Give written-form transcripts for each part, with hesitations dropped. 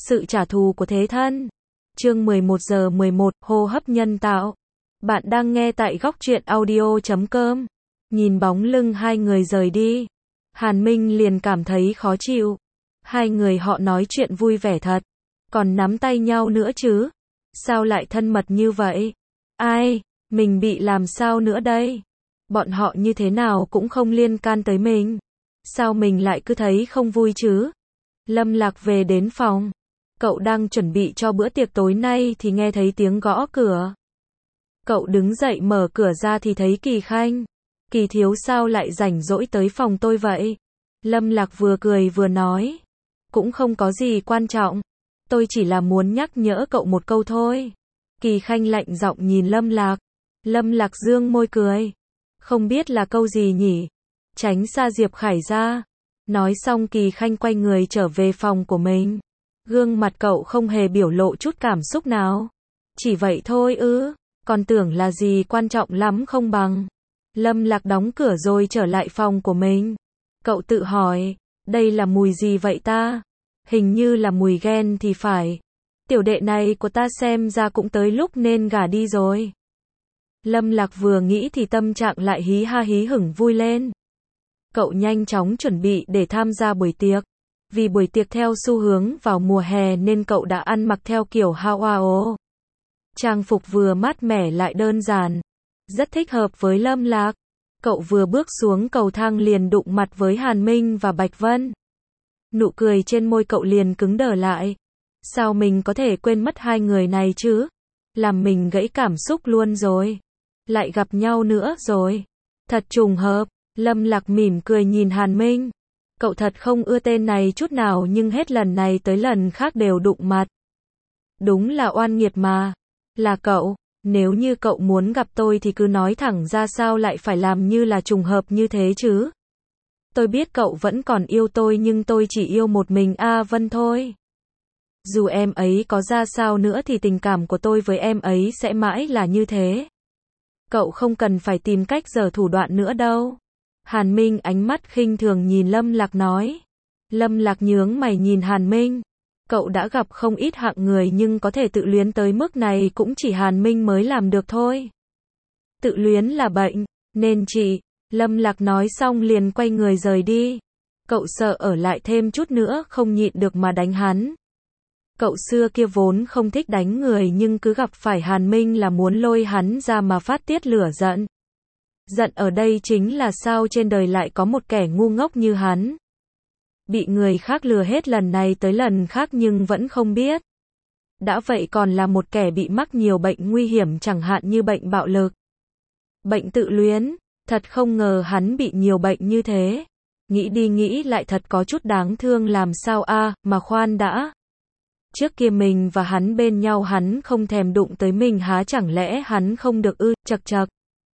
Sự trả thù của thế thân. Chương 11:11, hô hấp nhân tạo. Bạn đang nghe tại góc truyện audio.com. Nhìn bóng lưng hai người rời đi, Hàn Minh liền cảm thấy khó chịu. Hai người họ nói chuyện vui vẻ thật, còn nắm tay nhau nữa chứ. Sao lại thân mật như vậy? Ai, mình bị làm sao nữa đây? Bọn họ như thế nào cũng không liên can tới mình. Sao mình lại cứ thấy không vui chứ? Lâm Lạc về đến phòng. Cậu đang chuẩn bị cho bữa tiệc tối nay thì nghe thấy tiếng gõ cửa. Cậu đứng dậy mở cửa ra thì thấy Kỳ Khanh. Kỳ thiếu sao lại rảnh rỗi tới phòng tôi vậy? Lâm Lạc vừa cười vừa nói. Cũng không có gì quan trọng. Tôi chỉ là muốn nhắc nhở cậu một câu thôi. Kỳ Khanh lạnh giọng nhìn Lâm Lạc. Lâm Lạc dương môi cười. Không biết là câu gì nhỉ? Tránh xa Diệp Khải ra. Nói xong Kỳ Khanh quay người trở về phòng của mình. Gương mặt cậu không hề biểu lộ chút cảm xúc nào. Chỉ vậy thôi ư? Còn tưởng là gì quan trọng lắm không bằng. Lâm Lạc đóng cửa rồi trở lại phòng của mình. Cậu tự hỏi, đây là mùi gì vậy ta? Hình như là mùi ghen thì phải. Tiểu đệ này của ta xem ra cũng tới lúc nên gả đi rồi. Lâm Lạc vừa nghĩ thì tâm trạng lại hí ha hí hửng vui lên. Cậu nhanh chóng chuẩn bị để tham gia buổi tiệc. Vì buổi tiệc theo xu hướng vào mùa hè nên cậu đã ăn mặc theo kiểu Hawaii. Trang phục vừa mát mẻ lại đơn giản. Rất thích hợp với Lâm Lạc. Cậu vừa bước xuống cầu thang liền đụng mặt với Hàn Minh và Bạch Vân. Nụ cười trên môi cậu liền cứng đờ lại. Sao mình có thể quên mất hai người này chứ? Làm mình gãy cảm xúc luôn rồi. Lại gặp nhau nữa rồi. Thật trùng hợp. Lâm Lạc mỉm cười nhìn Hàn Minh. Cậu thật không ưa tên này chút nào nhưng hết lần này tới lần khác đều đụng mặt. Đúng là oan nghiệt mà. Là cậu, nếu như cậu muốn gặp tôi thì cứ nói thẳng ra, sao lại phải làm như là trùng hợp như thế chứ? Tôi biết cậu vẫn còn yêu tôi nhưng tôi chỉ yêu một mình A Vân thôi. Dù em ấy có ra sao nữa thì tình cảm của tôi với em ấy sẽ mãi là như thế. Cậu không cần phải tìm cách giở thủ đoạn nữa đâu. Hàn Minh ánh mắt khinh thường nhìn Lâm Lạc nói. Lâm Lạc nhướng mày nhìn Hàn Minh. Cậu đã gặp không ít hạng người nhưng có thể tự luyến tới mức này cũng chỉ Hàn Minh mới làm được thôi. Tự luyến là bệnh, nên chị. Lâm Lạc nói xong liền quay người rời đi. Cậu sợ ở lại thêm chút nữa không nhịn được mà đánh hắn. Cậu xưa kia vốn không thích đánh người nhưng cứ gặp phải Hàn Minh là muốn lôi hắn ra mà phát tiết lửa giận. Giận ở đây chính là sao trên đời lại có một kẻ ngu ngốc như hắn. Bị người khác lừa hết lần này tới lần khác nhưng vẫn không biết. Đã vậy còn là một kẻ bị mắc nhiều bệnh nguy hiểm chẳng hạn như bệnh bạo lực. Bệnh tự luyến, thật không ngờ hắn bị nhiều bệnh như thế. Nghĩ đi nghĩ lại thật có chút đáng thương làm sao a, mà khoan đã. Trước kia mình và hắn bên nhau hắn không thèm đụng tới mình há chẳng lẽ hắn không được ư, chật chật.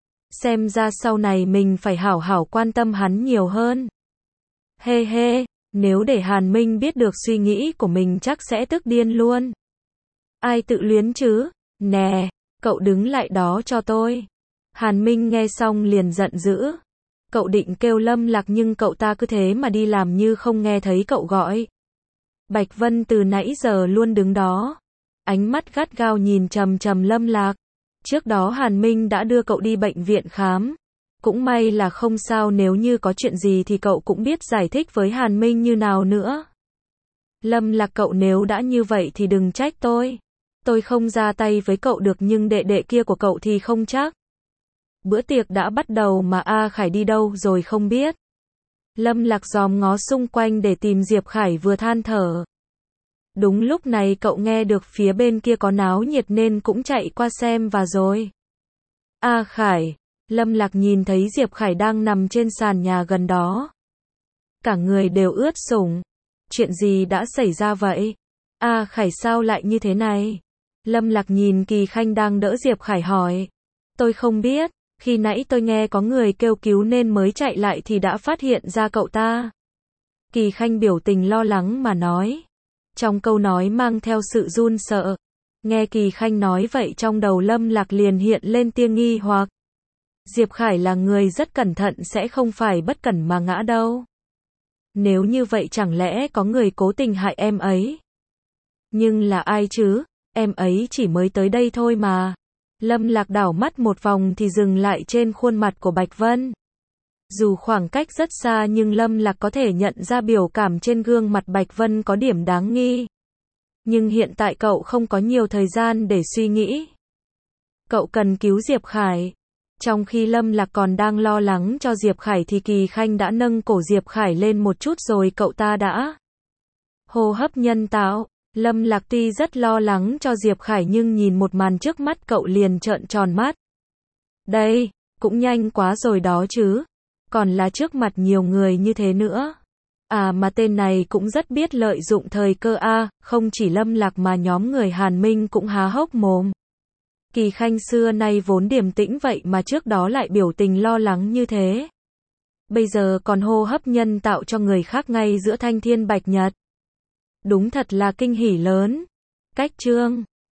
Xem ra sau này mình phải hảo hảo quan tâm hắn nhiều hơn. Hê hê, nếu để Hàn Minh biết được suy nghĩ của mình chắc sẽ tức điên luôn. Ai tự luyến chứ? Nè, cậu đứng lại đó cho tôi. Hàn Minh nghe xong liền giận dữ. Cậu định kêu Lâm Lạc nhưng cậu ta cứ thế mà đi làm như không nghe thấy cậu gọi. Bạch Vân từ nãy giờ luôn đứng đó. Ánh mắt gắt gao nhìn chằm chằm Lâm Lạc. Trước đó Hàn Minh đã đưa cậu đi bệnh viện khám. Cũng may là không sao, nếu như có chuyện gì thì cậu cũng biết giải thích với Hàn Minh như nào nữa. Lâm Lạc, cậu nếu đã như vậy thì đừng trách tôi. Tôi không ra tay với cậu được nhưng đệ đệ kia của cậu thì không chắc. Bữa tiệc đã bắt đầu mà A Khải đi đâu rồi không biết. Lâm Lạc dòm ngó xung quanh để tìm Diệp Khải vừa than thở. Đúng lúc này cậu nghe được phía bên kia có náo nhiệt nên cũng chạy qua xem và rồi. A Khải. Lâm Lạc nhìn thấy Diệp Khải đang nằm trên sàn nhà gần đó. Cả người đều ướt sũng. Chuyện gì đã xảy ra vậy? A Khải sao lại như thế này? Lâm Lạc nhìn Kỳ Khanh đang đỡ Diệp Khải hỏi. Tôi không biết, khi nãy tôi nghe có người kêu cứu nên mới chạy lại thì đã phát hiện ra cậu ta. Kỳ Khanh biểu tình lo lắng mà nói. Trong câu nói mang theo sự run sợ. Nghe Kỳ Khanh nói vậy trong đầu Lâm Lạc liền hiện lên tia nghi hoặc. Diệp Khải là người rất cẩn thận, sẽ không phải bất cẩn mà ngã đâu. Nếu như vậy chẳng lẽ có người cố tình hại em ấy? Nhưng là ai chứ? Em ấy chỉ mới tới đây thôi mà. Lâm Lạc đảo mắt một vòng thì dừng lại trên khuôn mặt của Bạch Vân. Dù khoảng cách rất xa nhưng Lâm Lạc có thể nhận ra biểu cảm trên gương mặt Bạch Vân có điểm đáng nghi. Nhưng hiện tại cậu không có nhiều thời gian để suy nghĩ. Cậu cần cứu Diệp Khải. Trong khi Lâm Lạc còn đang lo lắng cho Diệp Khải thì Kỳ Khanh đã nâng cổ Diệp Khải lên một chút rồi cậu ta đã hô hấp nhân tạo. Lâm Lạc tuy rất lo lắng cho Diệp Khải nhưng nhìn một màn trước mắt cậu liền trợn tròn mắt. Đây, cũng nhanh quá rồi đó chứ. Còn là trước mặt nhiều người như thế nữa. À mà tên này cũng rất biết lợi dụng thời cơ a, không chỉ Lâm Lạc mà nhóm người Hàn Minh cũng há hốc mồm. Kỳ Khanh xưa nay vốn điềm tĩnh vậy mà trước đó lại biểu tình lo lắng như thế. Bây giờ còn hô hấp nhân tạo cho người khác ngay giữa thanh thiên bạch nhật. Đúng thật là kinh hỉ lớn. Cách chương